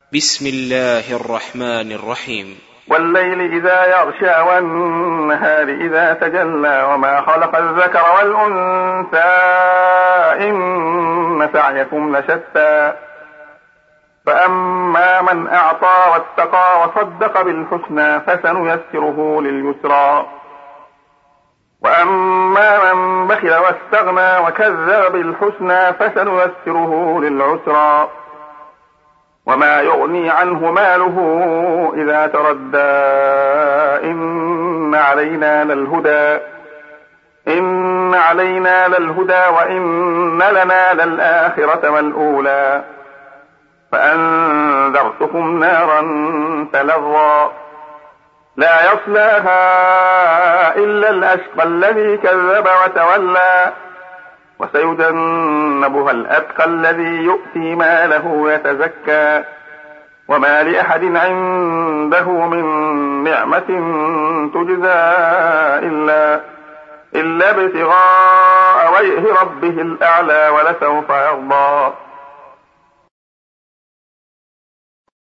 بسم الله الرحمن الرحيم. والليل إذا يغشى والنهار إذا تجلى وما خلق الذكر والأنثى إن سعيكم لشتى فأما من أعطى واتقى وصدق بالحسنى فسنيسره لليسرى وأما من بخل واستغنى وكذب بالحسنى فسنيسره للعسرى وما يغني عنه ماله إذا تردى إن علينا للهدى وإن لنا للآخرة والأولى فأنذرتكم نارا تلظى لا يصلاها إلا الأشقى الذي كذب وتولى وسيجنبها الأتقى الذي يؤتي ماله يتزكى وما لأحد عنده من نعمة تجزى إلا ابتغاء وجه ربه الأعلى ولسوف يرضى